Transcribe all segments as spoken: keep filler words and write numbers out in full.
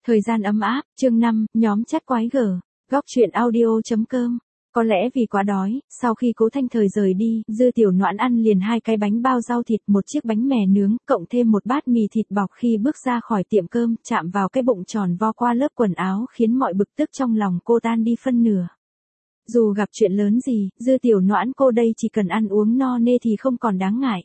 Thời gian ấm áp, chương năm, nhóm chat quái gở, góc truyện audio.com. Có lẽ vì quá đói, sau khi Cố Thanh Thời rời đi, Dư Tiểu Noãn ăn liền hai cái bánh bao rau thịt, một chiếc bánh mè nướng, cộng thêm một bát mì thịt bọc khi bước ra khỏi tiệm cơm, chạm vào cái bụng tròn vo qua lớp quần áo khiến mọi bực tức trong lòng cô tan đi phân nửa. Dù gặp chuyện lớn gì, Dư Tiểu Noãn cô đây chỉ cần ăn uống no nê thì không còn đáng ngại.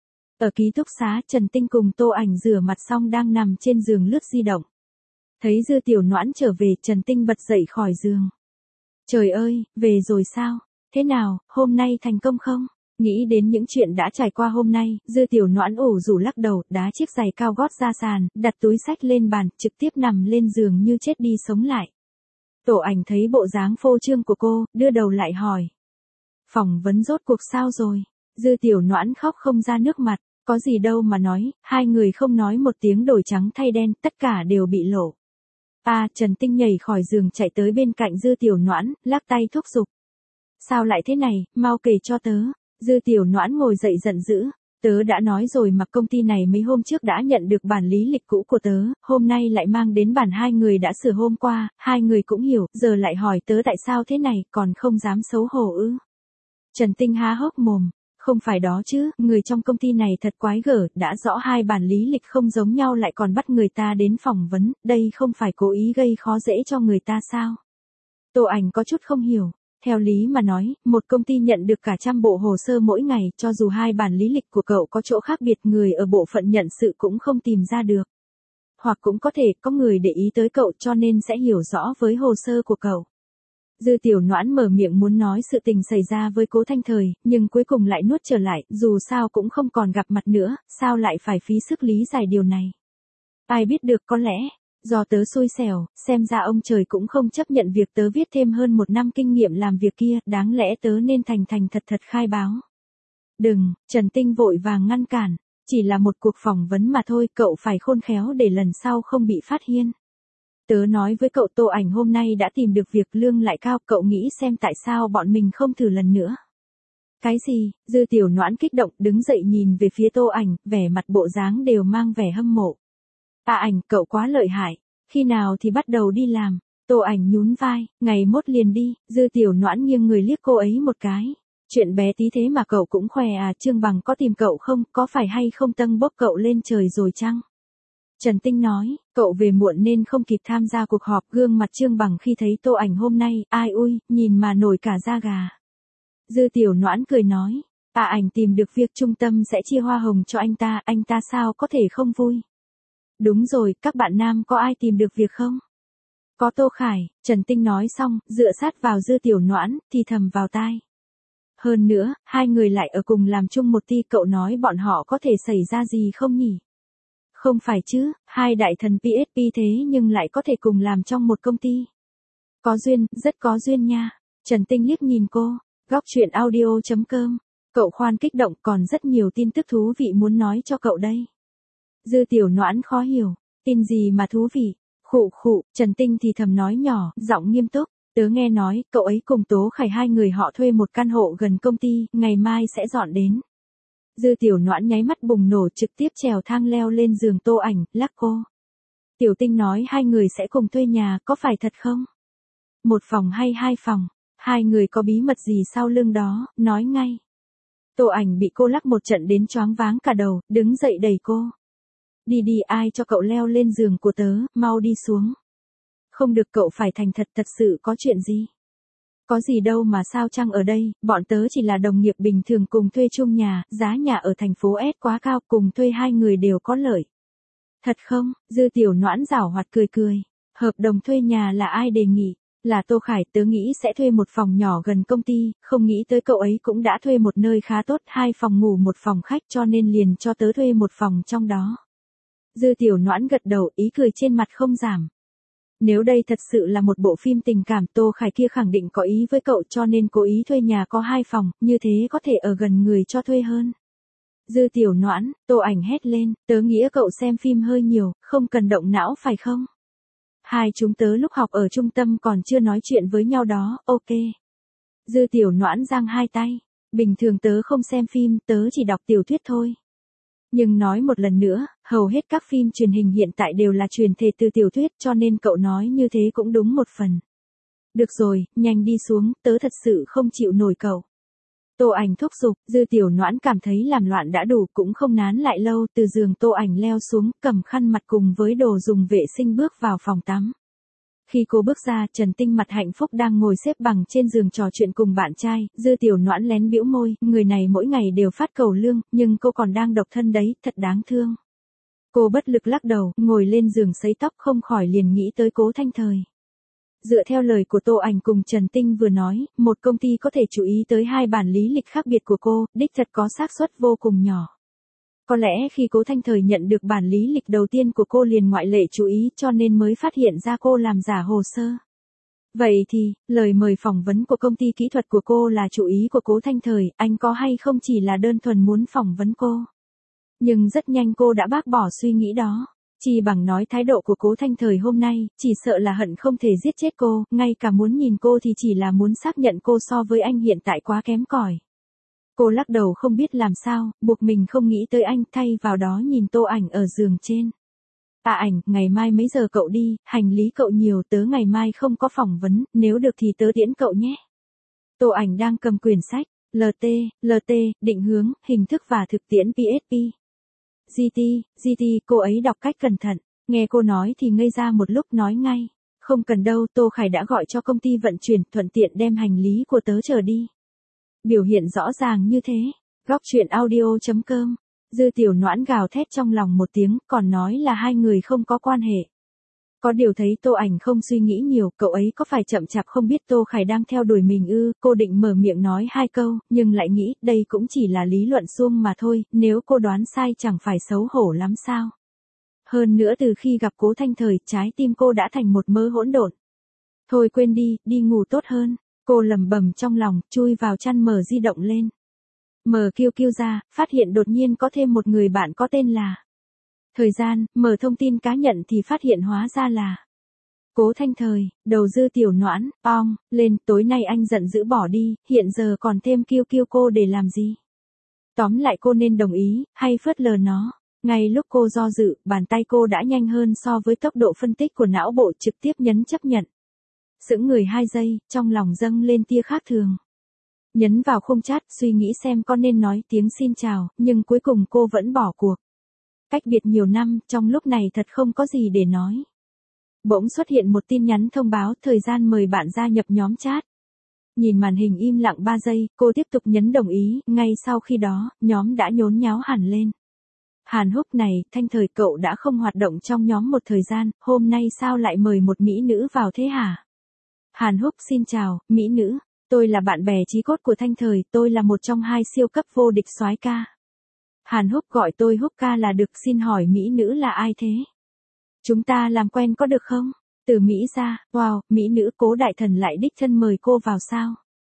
Ở ký túc xá, Trần Tinh cùng Tô Ảnh rửa mặt xong đang nằm trên giường lướt di động. Thấy Dư Tiểu Noãn trở về, Trần Tinh bật dậy khỏi giường. Trời ơi, về rồi sao? Thế nào, hôm nay thành công không? Nghĩ đến những chuyện đã trải qua hôm nay, Dư Tiểu Noãn ủ rũ lắc đầu, đá chiếc giày cao gót ra sàn, đặt túi xách lên bàn, trực tiếp nằm lên giường như chết đi sống lại. Tổ Ảnh thấy bộ dáng phô trương của cô, đưa đầu lại hỏi. Phỏng vấn rốt cuộc sao rồi? Dư Tiểu Noãn khóc không ra nước mặt, có gì đâu mà nói, hai người không nói một tiếng đổi trắng thay đen, tất cả đều bị lộ. À, Trần Tinh nhảy khỏi giường chạy tới bên cạnh Dư Tiểu Noãn, lắc tay thúc giục. Sao lại thế này, mau kể cho tớ. Dư Tiểu Noãn ngồi dậy giận dữ. Tớ đã nói rồi mà, công ty này mấy hôm trước đã nhận được bản lý lịch cũ của tớ, hôm nay lại mang đến bản hai người đã sửa hôm qua, hai người cũng hiểu, giờ lại hỏi tớ tại sao thế này, còn không dám xấu hổ ư. Trần Tinh há hốc mồm. Không phải đó chứ, người trong công ty này thật quái gở, đã rõ hai bản lý lịch không giống nhau lại còn bắt người ta đến phỏng vấn, đây không phải cố ý gây khó dễ cho người ta sao? Tô Ảnh có chút không hiểu, theo lý mà nói, một công ty nhận được cả trăm bộ hồ sơ mỗi ngày, cho dù hai bản lý lịch của cậu có chỗ khác biệt, người ở bộ phận nhận sự cũng không tìm ra được. Hoặc cũng có thể có người để ý tới cậu cho nên sẽ hiểu rõ với hồ sơ của cậu. Dư Tiểu Noãn mở miệng muốn nói sự tình xảy ra với Cố Thanh Thời, nhưng cuối cùng lại nuốt trở lại, dù sao cũng không còn gặp mặt nữa, sao lại phải phí sức lý giải điều này. Ai biết được, có lẽ, do tớ xui xẻo, xem ra ông trời cũng không chấp nhận việc tớ viết thêm hơn một năm kinh nghiệm làm việc kia, đáng lẽ tớ nên thành thành thật thật khai báo. Đừng, Trần Tinh vội vàng ngăn cản, chỉ là một cuộc phỏng vấn mà thôi, cậu phải khôn khéo để lần sau không bị phát hiện. Tớ nói với cậu, Tô Ảnh hôm nay đã tìm được việc, lương lại cao, cậu nghĩ xem tại sao bọn mình không thử lần nữa. Cái gì? Dư Tiểu Noãn kích động đứng dậy nhìn về phía Tô Ảnh, vẻ mặt bộ dáng đều mang vẻ hâm mộ. À Ảnh, cậu quá lợi hại, khi nào thì bắt đầu đi làm? Tô Ảnh nhún vai, ngày mốt liền đi. Dư Tiểu Noãn nghiêng người liếc cô ấy một cái. Chuyện bé tí thế mà cậu cũng khoe à? Trương Bằng có tìm cậu không, có phải hay không tâng bốc cậu lên trời rồi chăng? Trần Tinh nói, cậu về muộn nên không kịp tham gia cuộc họp. Gương mặt Trương Bằng khi thấy Tô Ảnh hôm nay, ai ui, nhìn mà nổi cả da gà. Dư Tiểu Noãn cười nói, à Ảnh tìm được việc, trung tâm sẽ chia hoa hồng cho anh ta, anh ta sao có thể không vui. Đúng rồi, các bạn nam có ai tìm được việc không? Có Tô Khải. Trần Tinh nói xong, dựa sát vào Dư Tiểu Noãn, thì thầm vào tai. Hơn nữa, hai người lại ở cùng làm chung một ty, cậu nói bọn họ có thể xảy ra gì không nhỉ? Không phải chứ, hai đại thần pê ét pê thế nhưng lại có thể cùng làm trong một công ty. Có duyên, rất có duyên nha. Trần Tinh liếc nhìn cô, góc truyện audio.com. Cậu khoan kích động, còn rất nhiều tin tức thú vị muốn nói cho cậu đây. Dư Tiểu Noãn khó hiểu, tin gì mà thú vị? Khụ khụ, Trần Tinh thì thầm nói nhỏ, giọng nghiêm túc. Tớ nghe nói, cậu ấy cùng Tố Khải hai người họ thuê một căn hộ gần công ty, ngày mai sẽ dọn đến. Dư Tiểu Noãn nháy mắt bùng nổ, trực tiếp trèo thang leo lên giường Tô Ảnh, lắc cô. Tiểu Tinh nói hai người sẽ cùng thuê nhà, có phải thật không? Một phòng hay hai phòng? Hai người có bí mật gì sau lưng đó, nói ngay. Tô Ảnh bị cô lắc một trận đến choáng váng cả đầu, đứng dậy đẩy cô. Đi đi, ai cho cậu leo lên giường của tớ, mau đi xuống. Không được, cậu phải thành thật, thật sự có chuyện gì? Có gì đâu mà sao chăng, ở đây, bọn tớ chỉ là đồng nghiệp bình thường cùng thuê chung nhà, giá nhà ở thành phố S quá cao, cùng thuê hai người đều có lợi. Thật không? Dư Tiểu Noãn giảo hoạt cười cười. Hợp đồng thuê nhà là ai đề nghị? Là Tô Khải, tớ nghĩ sẽ thuê một phòng nhỏ gần công ty, không nghĩ tới cậu ấy cũng đã thuê một nơi khá tốt, hai phòng ngủ một phòng khách, cho nên liền cho tớ thuê một phòng trong đó. Dư Tiểu Noãn gật đầu, ý cười trên mặt không giảm. Nếu đây thật sự là một bộ phim tình cảm, Tô Khải kia khẳng định có ý với cậu cho nên cố ý thuê nhà có hai phòng, như thế có thể ở gần người cho thuê hơn. Dư Tiểu Noãn, Tô Ảnh hét lên, tớ nghĩ cậu xem phim hơi nhiều, không cần động não phải không? Hai chúng tớ lúc học ở trung tâm còn chưa nói chuyện với nhau đó, ok. Dư Tiểu Noãn giang hai tay, bình thường tớ không xem phim, tớ chỉ đọc tiểu thuyết thôi. Nhưng nói một lần nữa, hầu hết các phim truyền hình hiện tại đều là truyền thể từ tiểu thuyết cho nên cậu nói như thế cũng đúng một phần. Được rồi, nhanh đi xuống, tớ thật sự không chịu nổi cậu. Tô Ảnh thúc giục, Dư Tiểu Noãn cảm thấy làm loạn đã đủ cũng không nán lại lâu, từ giường Tô Ảnh leo xuống, cầm khăn mặt cùng với đồ dùng vệ sinh bước vào phòng tắm. Khi cô bước ra, Trần Tinh mặt hạnh phúc đang ngồi xếp bằng trên giường trò chuyện cùng bạn trai, Dư Tiểu Noãn lén bĩu môi, người này mỗi ngày đều phát cầu lương, nhưng cô còn đang độc thân đấy, thật đáng thương. Cô bất lực lắc đầu, ngồi lên giường sấy tóc không khỏi liền nghĩ tới Cố Thanh Thời. Dựa theo lời của Tô Ảnh cùng Trần Tinh vừa nói, một công ty có thể chú ý tới hai bản lý lịch khác biệt của cô, đích thật có xác suất vô cùng nhỏ. Có lẽ khi Cố Thanh Thời nhận được bản lý lịch đầu tiên của cô liền ngoại lệ chú ý cho nên mới phát hiện ra cô làm giả hồ sơ. Vậy thì, lời mời phỏng vấn của công ty kỹ thuật của cô là chủ ý của Cố Thanh Thời, anh có hay không chỉ là đơn thuần muốn phỏng vấn cô. Nhưng rất nhanh cô đã bác bỏ suy nghĩ đó. Chỉ bằng nói thái độ của Cố Thanh Thời hôm nay, chỉ sợ là hận không thể giết chết cô, ngay cả muốn nhìn cô thì chỉ là muốn xác nhận cô so với anh hiện tại quá kém cỏi. Cô lắc đầu không biết làm sao, buộc mình không nghĩ tới anh, thay vào đó nhìn Tô Ảnh ở giường trên. À Ảnh, ngày mai mấy giờ cậu đi, hành lý cậu nhiều, tớ ngày mai không có phỏng vấn, nếu được thì tớ tiễn cậu nhé. Tô Ảnh đang cầm quyển sách, lờ tê, lờ tê, định hướng, hình thức và thực tiễn pê ét pê. giê tê, giê tê, cô ấy đọc cách cẩn thận, nghe cô nói thì ngây ra một lúc nói ngay. Không cần đâu, Tô Khải đã gọi cho công ty vận chuyển, thuận tiện đem hành lý của tớ chở đi. Biểu hiện rõ ràng như thế. Góc truyện audio chấm com. Dư Tiểu Noãn gào thét trong lòng một tiếng, còn nói là hai người không có quan hệ. Có điều thấy Tô Ảnh không suy nghĩ nhiều, cậu ấy có phải chậm chạp không biết Tô Khải đang theo đuổi mình ư, cô định mở miệng nói hai câu, nhưng lại nghĩ đây cũng chỉ là lý luận suông mà thôi, nếu cô đoán sai chẳng phải xấu hổ lắm sao. Hơn nữa từ khi gặp Cố Thanh Thời, trái tim cô đã thành một mớ hỗn độn. Thôi quên đi, đi ngủ tốt hơn. Cô lẩm bẩm trong lòng, chui vào chăn mở di động lên. Mở Q Q ra, phát hiện đột nhiên có thêm một người bạn có tên là. Thời gian, mở thông tin cá nhận thì phát hiện hóa ra là. Cố Thanh Thời, đầu Dư Tiểu Noãn, ong, lên, tối nay anh giận dữ bỏ đi, hiện giờ còn thêm Q Q cô để làm gì? Tóm lại cô nên đồng ý, hay phớt lờ nó. Ngay lúc cô do dự, bàn tay cô đã nhanh hơn so với tốc độ phân tích của não bộ, trực tiếp nhấn chấp nhận. Sững người hai giây, trong lòng dâng lên tia khác thường. Nhấn vào khung chat, suy nghĩ xem có nên nói tiếng xin chào, nhưng cuối cùng cô vẫn bỏ cuộc. Cách biệt nhiều năm, trong lúc này thật không có gì để nói. Bỗng xuất hiện một tin nhắn thông báo thời gian mời bạn gia nhập nhóm chat. Nhìn màn hình im lặng ba giây, cô tiếp tục nhấn đồng ý, ngay sau khi đó, nhóm đã nhốn nháo hẳn lên. Hàn Húc này, Thanh Thời cậu đã không hoạt động trong nhóm một thời gian, hôm nay sao lại mời một mỹ nữ vào thế hả? Hàn Húc xin chào, mỹ nữ, tôi là bạn bè chí cốt của Thanh Thời, tôi là một trong hai siêu cấp vô địch soái ca. Hàn Húc gọi tôi Húc ca là được, xin hỏi mỹ nữ là ai thế? Chúng ta làm quen có được không? Từ Mỹ ra, wow, mỹ nữ Cố đại thần lại đích thân mời cô vào sao?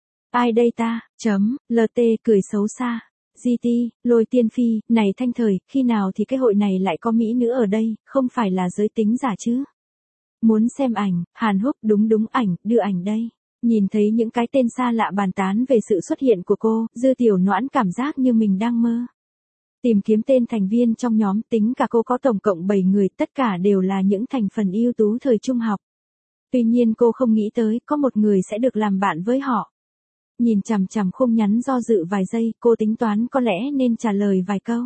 Ai đây ta, chấm, lờ tê cười xấu xa. giê tê, Lôi Tiên Phi, này Thanh Thời, khi nào thì cái hội này lại có mỹ nữ ở đây, không phải là giới tính giả chứ? Muốn xem ảnh, Hàn Húc đúng đúng ảnh, đưa ảnh đây. Nhìn thấy những cái tên xa lạ bàn tán về sự xuất hiện của cô, Dư Tiểu Noãn cảm giác như mình đang mơ. Tìm kiếm tên thành viên trong nhóm, tính cả cô có tổng cộng bảy người, tất cả đều là những thành phần ưu tú thời trung học. Tuy nhiên cô không nghĩ tới, có một người sẽ được làm bạn với họ. Nhìn chằm chằm khung nhắn do dự vài giây, cô tính toán có lẽ nên trả lời vài câu.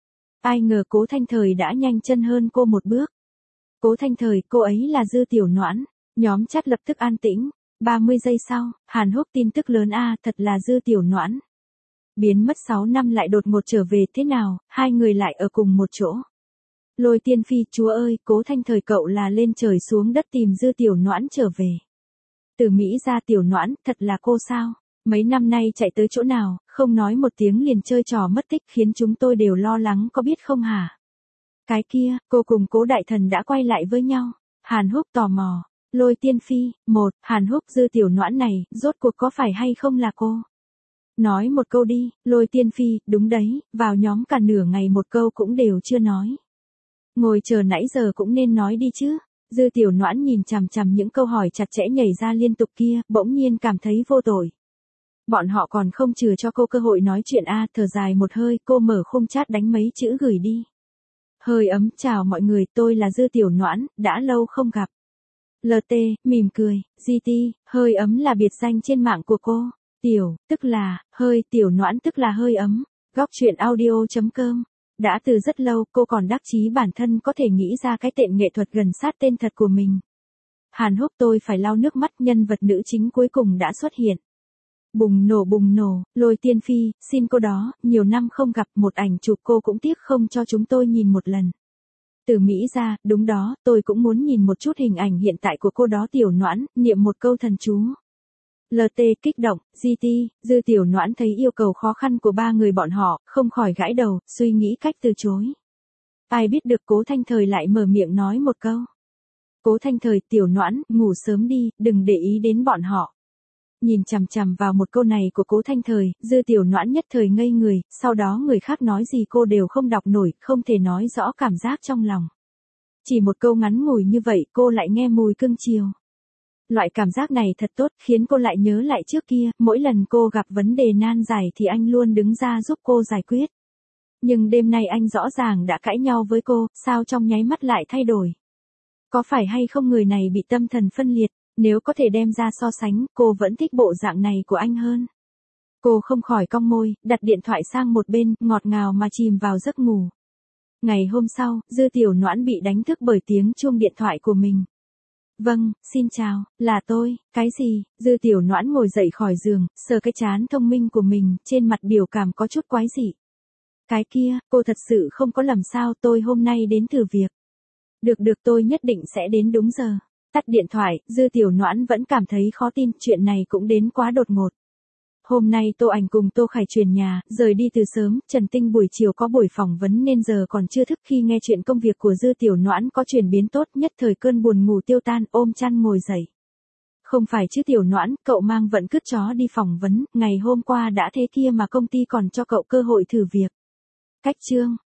Ai ngờ Cố Thanh Thời đã nhanh chân hơn cô một bước. Cố Thanh Thời, cô ấy là Dư Tiểu Noãn. Nhóm chat lập tức an tĩnh. ba mươi giây sau, Hàn Húc tin tức lớn a, thật là Dư Tiểu Noãn. Biến mất sáu năm lại đột ngột trở về thế nào, hai người lại ở cùng một chỗ. Lôi Tiên Phi, chúa ơi, Cố Thanh Thời cậu là lên trời xuống đất tìm Dư Tiểu Noãn trở về. Từ Mỹ ra Tiểu Noãn, thật là cô sao? Mấy năm nay chạy tới chỗ nào, không nói một tiếng liền chơi trò mất tích khiến chúng tôi đều lo lắng có biết không hả? Cái kia, cô cùng Cố đại thần đã quay lại với nhau. Hàn Húc tò mò. Lôi Tiên Phi, một, Hàn Húc, Dư Tiểu Noãn này, rốt cuộc có phải hay không là cô? Nói một câu đi, Lôi Tiên Phi, đúng đấy, vào nhóm cả nửa ngày một câu cũng đều chưa nói. Ngồi chờ nãy giờ cũng nên nói đi chứ. Dư Tiểu Noãn nhìn chằm chằm những câu hỏi chặt chẽ nhảy ra liên tục kia, bỗng nhiên cảm thấy vô tội. Bọn họ còn không chừa cho cô cơ hội nói chuyện a, à, thở dài một hơi, cô mở khung chat đánh mấy chữ gửi đi. Hơi ấm, chào mọi người, tôi là Dư Tiểu Noãn, đã lâu không gặp. lờ tê, mỉm cười, giê tê, hơi ấm là biệt danh trên mạng của cô. Tiểu, tức là, hơi, Tiểu Noãn tức là hơi ấm. Góc truyện audio.com. Đã từ rất lâu cô còn đắc chí bản thân có thể nghĩ ra cái tên nghệ thuật gần sát tên thật của mình. Hàn Húc, tôi phải lau nước mắt, nhân vật nữ chính cuối cùng đã xuất hiện. Bùng nổ bùng nổ, Lôi Tiên Phi, xin cô đó, nhiều năm không gặp, một ảnh chụp cô cũng tiếc không cho chúng tôi nhìn một lần. Từ Mỹ ra, đúng đó, tôi cũng muốn nhìn một chút hình ảnh hiện tại của cô đó. Tiểu Noãn, niệm một câu thần chú. lờ tê kích động, giê tê, Dư Tiểu Noãn thấy yêu cầu khó khăn của ba người bọn họ, không khỏi gãi đầu, suy nghĩ cách từ chối. Ai biết được Cố Thanh Thời lại mở miệng nói một câu. Cố Thanh Thời, Tiểu Noãn, ngủ sớm đi, đừng để ý đến bọn họ. Nhìn chằm chằm vào một câu này của Cố Thanh Thời, Dư Tiểu Noãn nhất thời ngây người, sau đó người khác nói gì cô đều không đọc nổi, không thể nói rõ cảm giác trong lòng. Chỉ một câu ngắn ngủi như vậy cô lại nghe mùi cưng chiều. Loại cảm giác này thật tốt, khiến cô lại nhớ lại trước kia, mỗi lần cô gặp vấn đề nan giải thì anh luôn đứng ra giúp cô giải quyết. Nhưng đêm nay anh rõ ràng đã cãi nhau với cô, sao trong nháy mắt lại thay đổi? Có phải hay không người này bị tâm thần phân liệt? Nếu có thể đem ra so sánh, cô vẫn thích bộ dạng này của anh hơn. Cô không khỏi cong môi, đặt điện thoại sang một bên, ngọt ngào mà chìm vào giấc ngủ. Ngày hôm sau, Dư Tiểu Noãn bị đánh thức bởi tiếng chuông điện thoại của mình. Vâng, xin chào, là tôi, cái gì? Dư Tiểu Noãn ngồi dậy khỏi giường, sờ cái trán thông minh của mình, trên mặt biểu cảm có chút quái dị. Cái kia, cô thật sự không có lầm sao, tôi hôm nay đến thử việc. Được được, tôi nhất định sẽ đến đúng giờ. Tắt điện thoại, Dư Tiểu Noãn vẫn cảm thấy khó tin, chuyện này cũng đến quá đột ngột. Hôm nay Tô Ảnh cùng Tô Khải chuyển nhà, rời đi từ sớm, Trần Tinh buổi chiều có buổi phỏng vấn nên giờ còn chưa thức. Khi nghe chuyện công việc của Dư Tiểu Noãn có chuyển biến tốt, nhất thời cơn buồn ngủ tiêu tan, ôm chăn ngồi dậy. Không phải chứ Tiểu Noãn, cậu mang vận cứt chó đi phỏng vấn, ngày hôm qua đã thế kia mà công ty còn cho cậu cơ hội thử việc. Cách chương.